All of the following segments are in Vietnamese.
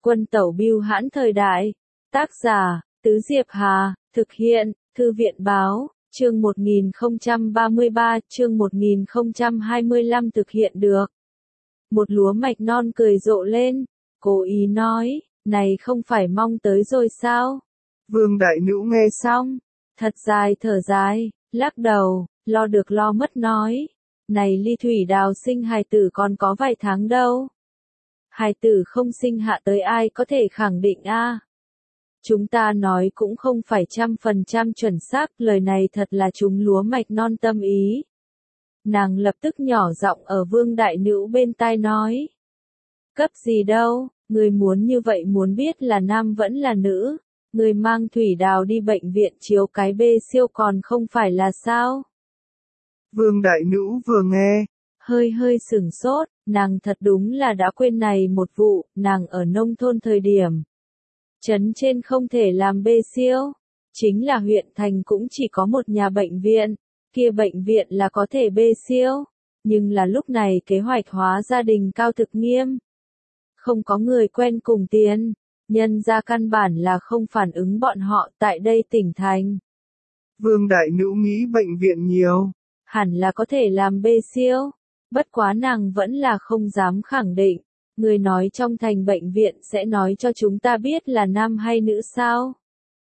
Quân tẩu bưu hãn thời đại. Tác giả, Tứ Diệp Hà, thực hiện, Thư viện báo, chương 1033, chương 1025 thực hiện được. Một lúa mạch non cười rộ lên, cố ý nói, này không phải mong tới rồi sao? Vương Đại Nữ nghe Xong, thật dài thở dài, lắc đầu, lo được lo mất nói, này Ly Thủy Đào sinh hài tử còn có vài tháng đâu. Hài tử không sinh hạ tới ai có thể khẳng định a. Chúng ta nói cũng không phải 100% chuẩn xác, lời này thật là chúng lúa mạch non tâm ý. Nàng lập tức nhỏ giọng ở Vương Đại Nữ bên tai nói. Cấp gì đâu, người muốn như vậy muốn biết là nam vẫn là nữ, người mang Thủy Đào đi bệnh viện chiếu cái bê siêu còn không phải là sao? Vương Đại Nữ vừa nghe, hơi sửng sốt, nàng thật đúng là đã quên này một vụ, nàng ở nông thôn thời điểm. Trấn trên không thể làm bê siêu, chính là huyện thành cũng chỉ có một nhà bệnh viện, kia bệnh viện là có thể bê siêu, nhưng là lúc này kế hoạch hóa gia đình cao thực nghiêm. Không có người quen cùng tiền, nhân ra căn bản là không phản ứng bọn họ tại đây tỉnh thành. Vương Đại Nữ nghĩ bệnh viện nhiều, hẳn là có thể làm bê siêu, bất quá nàng vẫn là không dám khẳng định. Người nói trong thành bệnh viện sẽ nói cho chúng ta biết là nam hay nữ sao?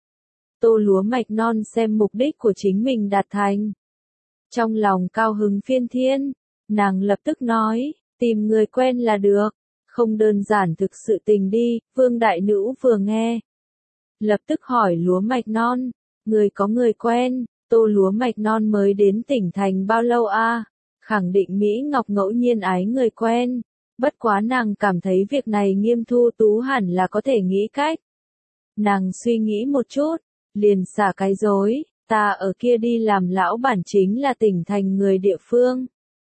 Tô lúa mạch non xem mục đích của chính mình đạt thành. Trong lòng cao hứng phiên thiên, nàng lập tức nói, tìm người quen là được, không đơn giản thực sự tình đi. Vương Đại Nữ vừa nghe, lập tức hỏi lúa mạch non, người có người quen? Tô lúa mạch non mới đến tỉnh thành bao lâu a? Khẳng định Mỹ Ngọc ngẫu nhiên ái người quen. Bất quá nàng cảm thấy việc này Nghiêm Thu Tú hẳn là có thể nghĩ cách. Nàng suy nghĩ một chút, liền xả cái dối, ta ở kia đi làm lão bản chính là tỉnh thành người địa phương.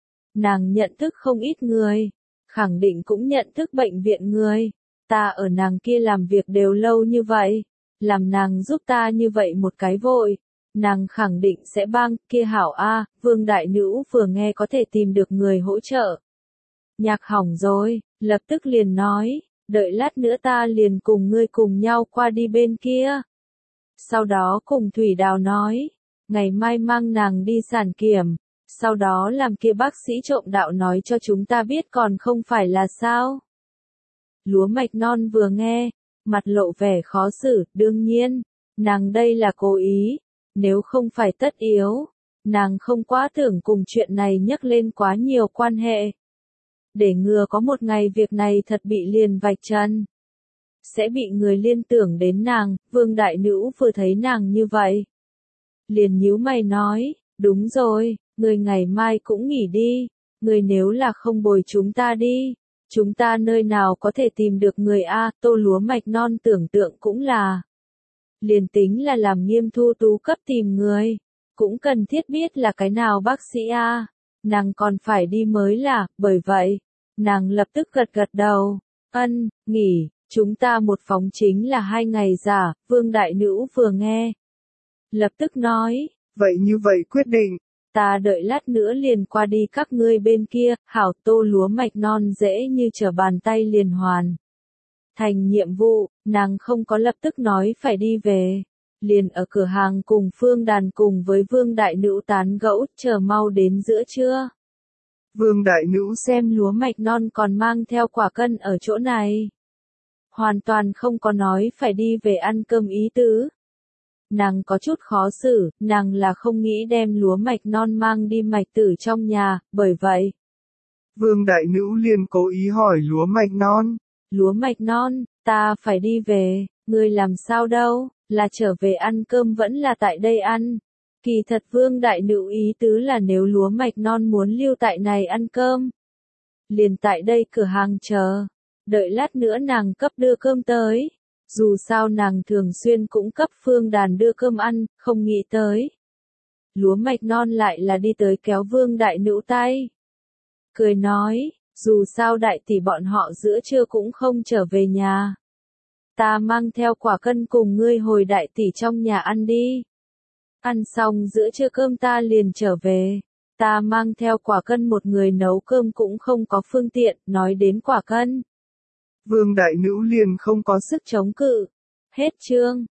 Nàng nhận thức không ít người, khẳng định cũng nhận thức bệnh viện người, ta ở nàng kia làm việc đều lâu như vậy, làm nàng giúp ta như vậy một cái vội, nàng khẳng định sẽ bang, kia hảo a. Vương Đại Nữ vừa nghe có thể tìm được người hỗ trợ. Nhạc hỏng rồi, lập tức liền nói, đợi lát nữa ta liền cùng ngươi cùng nhau qua đi bên kia. Sau đó cùng Thủy Đào nói, ngày mai mang nàng đi sản kiểm, sau đó làm kia bác sĩ trộm đạo nói cho chúng ta biết còn không phải là sao. Lúa mạch non vừa nghe, mặt lộ vẻ khó xử, đương nhiên, nàng đây là cố ý, nếu không phải tất yếu, nàng không quá tưởng cùng chuyện này nhắc lên quá nhiều quan hệ. Để ngừa có một ngày việc này thật bị liền vạch trần, sẽ bị người liên tưởng đến nàng. Vương Đại Nữ vừa thấy nàng như vậy, liền nhíu mày nói, đúng rồi, người ngày mai cũng nghỉ đi, người nếu là không bồi chúng ta đi, chúng ta nơi nào có thể tìm được người a? Tô lúa mạch non tưởng tượng cũng là, liền tính là làm Nghiêm Thu Tú cấp tìm người, cũng cần thiết biết là cái nào bác sĩ a. Nàng còn phải đi mới là, bởi vậy, nàng lập tức gật gật đầu, nghỉ, chúng ta một phóng chính là 2 ngày giả. Vương Đại Nữ vừa nghe, lập tức nói, vậy như vậy quyết định, ta đợi lát nữa liền qua đi các ngươi bên kia. Hảo. Tô lúa mạch non dễ như trở bàn tay liền hoàn thành nhiệm vụ, nàng không có lập tức nói phải đi về, liền ở cửa hàng cùng Phương Đàn cùng với Vương Đại Nữ tán gẫu, chờ mau đến giữa trưa. Vương Đại Nữ xem lúa mạch non còn mang theo quả cân ở chỗ này, hoàn toàn không có nói phải đi về ăn cơm ý tứ. Nàng có chút khó xử, nàng là không nghĩ đem lúa mạch non mang đi mạch tử trong nhà, bởi vậy. Vương Đại Nữ liền cố ý hỏi lúa mạch non. Lúa mạch non, ta phải đi về, ngươi làm sao đâu, là trở về ăn cơm vẫn là tại đây ăn. Kỳ thật Vương Đại Nữ ý tứ là nếu lúa mạch non muốn lưu tại này ăn cơm, liền tại đây cửa hàng chờ, đợi lát nữa nàng cấp đưa cơm tới. Dù sao nàng thường xuyên cũng cấp Phương Đàn đưa cơm ăn, không nghĩ tới. Lúa mạch non lại là đi tới kéo Vương Đại Nữ tay. Cười nói, dù sao đại tỷ bọn họ giữa trưa cũng không trở về nhà. Ta mang theo quả cân cùng ngươi hồi đại tỷ trong nhà ăn đi. Ăn xong giữa trưa cơm ta liền trở về. Ta mang theo quả cân một người nấu cơm cũng không có phương tiện, nói đến quả cân. Vương đại nữ liền không có sức chống cự. Hết chương.